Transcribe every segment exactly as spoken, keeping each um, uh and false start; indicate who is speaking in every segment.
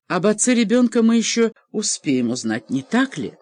Speaker 1: Об отце ребенка мы еще успеем узнать, не так ли?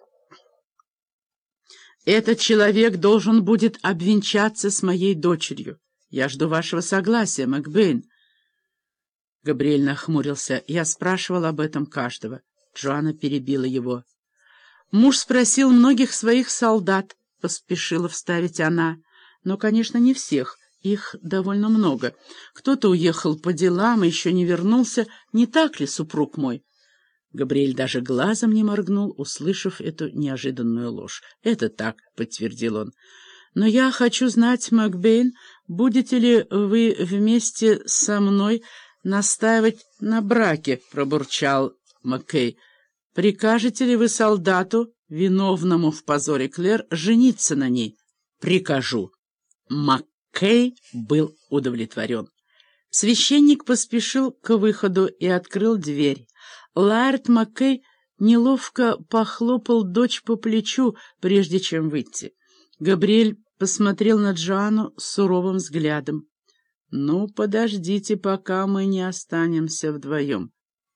Speaker 1: Этот человек должен будет обвенчаться с моей дочерью. Я жду вашего согласия, Макбейн. Габриэль нахмурился. Я спрашивал об этом каждого. Джоанна перебила его. Муж спросил многих своих солдат, поспешила вставить она. Но, конечно, не всех. Их довольно много. Кто-то уехал по делам и еще не вернулся. Не так ли, супруг мой? Габриэль даже глазом не моргнул, услышав эту неожиданную ложь. «Это так», — подтвердил он. «Но я хочу знать, Макбейн, будете ли вы вместе со мной настаивать на браке?» — пробурчал Маккей. «Прикажете ли вы солдату, виновному в позоре Клэр, жениться на ней?» «Прикажу». Маккей был удовлетворен. Священник поспешил к выходу и открыл дверь. Лаэрт Маккей неловко похлопал дочь по плечу, прежде чем выйти. Габриэль посмотрел на Джоанну с суровым взглядом. «Ну, подождите, пока мы не останемся вдвоем».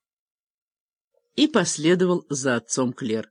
Speaker 1: И последовал за отцом Клэр.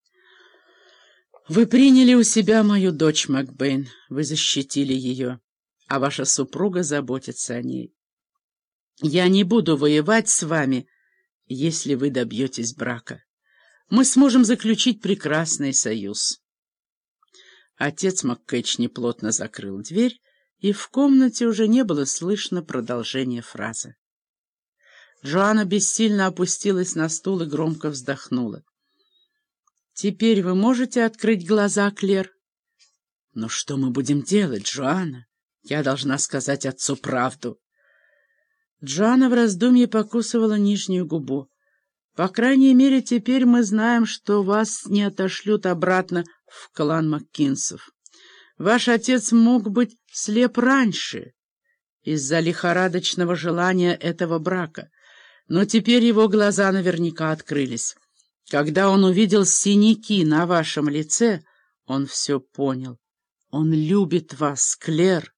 Speaker 1: «Вы приняли у себя мою дочь, Макбейн, вы защитили ее, а ваша супруга заботится о ней. Я не буду воевать с вами, если вы добьетесь брака. Мы сможем заключить прекрасный союз». Отец Маккэч неплотно закрыл дверь, и в комнате уже не было слышно продолжения фразы. Джоанна бессильно опустилась на стул и громко вздохнула. «Теперь вы можете открыть глаза, Клэр?» «Но что мы будем делать, Джоанна? Я должна сказать отцу правду». Джоанна в раздумье покусывала нижнюю губу. «По крайней мере, теперь мы знаем, что вас не отошлют обратно в клан Маккинсов. Ваш отец мог быть слеп раньше из-за лихорадочного желания этого брака, но теперь его глаза наверняка открылись. Когда он увидел синяки на вашем лице, он все понял. Он любит вас, Клэр».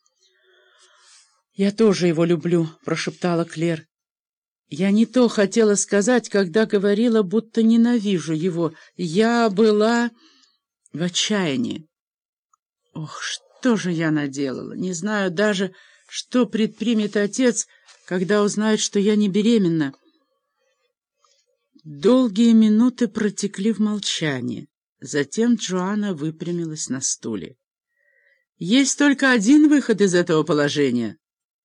Speaker 1: «Я тоже его люблю», — прошептала Клэр. «Я не то хотела сказать, когда говорила, будто ненавижу его. Я была в отчаянии. Ох, что же я наделала? Не знаю даже, что предпримет отец, когда узнает, что я не беременна». Долгие минуты протекли в молчании. Затем Джоанна выпрямилась на стуле. «Есть только один выход из этого положения».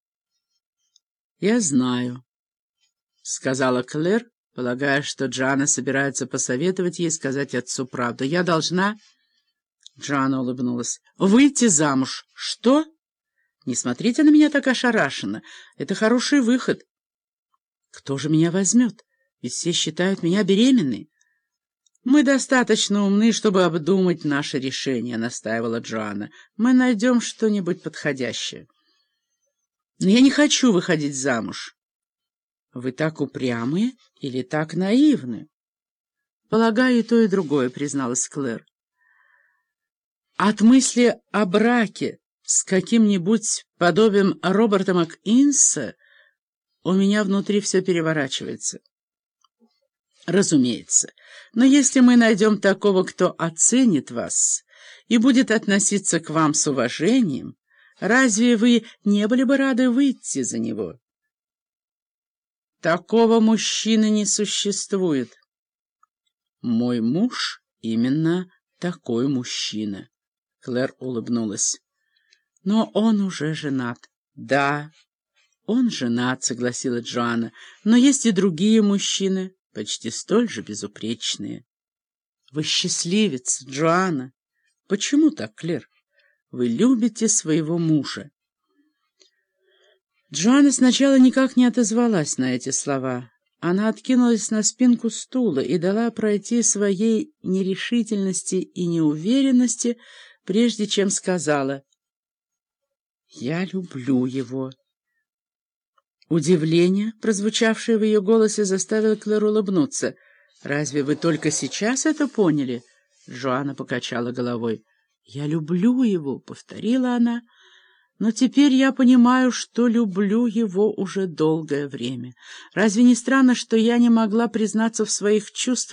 Speaker 1: «Я знаю», — сказала Клэр, полагая, что Джоанна собирается посоветовать ей сказать отцу правду. «Я должна...» Джоанна улыбнулась. «Выйти замуж. Что? Не смотрите на меня так ошарашенно. Это хороший выход. Кто же меня возьмет? Ведь все считают меня беременной». «Мы достаточно умны, чтобы обдумать наше решение», — настаивала Джоанна. «Мы найдем что-нибудь подходящее». «Но я не хочу выходить замуж». «Вы так упрямые или так наивны?» «Полагаю, и то, и другое», — призналась Клэр. «От мысли о браке с каким-нибудь подобием Роберта МакИнса у меня внутри все переворачивается». «Разумеется. Но если мы найдем такого, кто оценит вас и будет относиться к вам с уважением, разве вы не были бы рады выйти за него?» «Такого мужчины не существует». «Мой муж именно такой мужчина», — Клэр улыбнулась. «Но он уже женат». «Да, он женат», — согласилась Джоанна, «но есть и другие мужчины, почти столь же безупречные». «Вы счастливец, Джоанна». «Почему так, Клэр? Вы любите своего мужа». Джоанна сначала никак не отозвалась на эти слова. Она откинулась на спинку стула и дала пройти своей нерешительности и неуверенности, прежде чем сказала: «Я люблю его». Удивление, прозвучавшее в ее голосе, заставило Клэр улыбнуться. «Разве вы только сейчас это поняли?» Джоанна покачала головой. «Я люблю его», — повторила она, Но теперь я понимаю, что люблю его уже долгое время. Разве не странно, что я не могла признаться в своих чувствах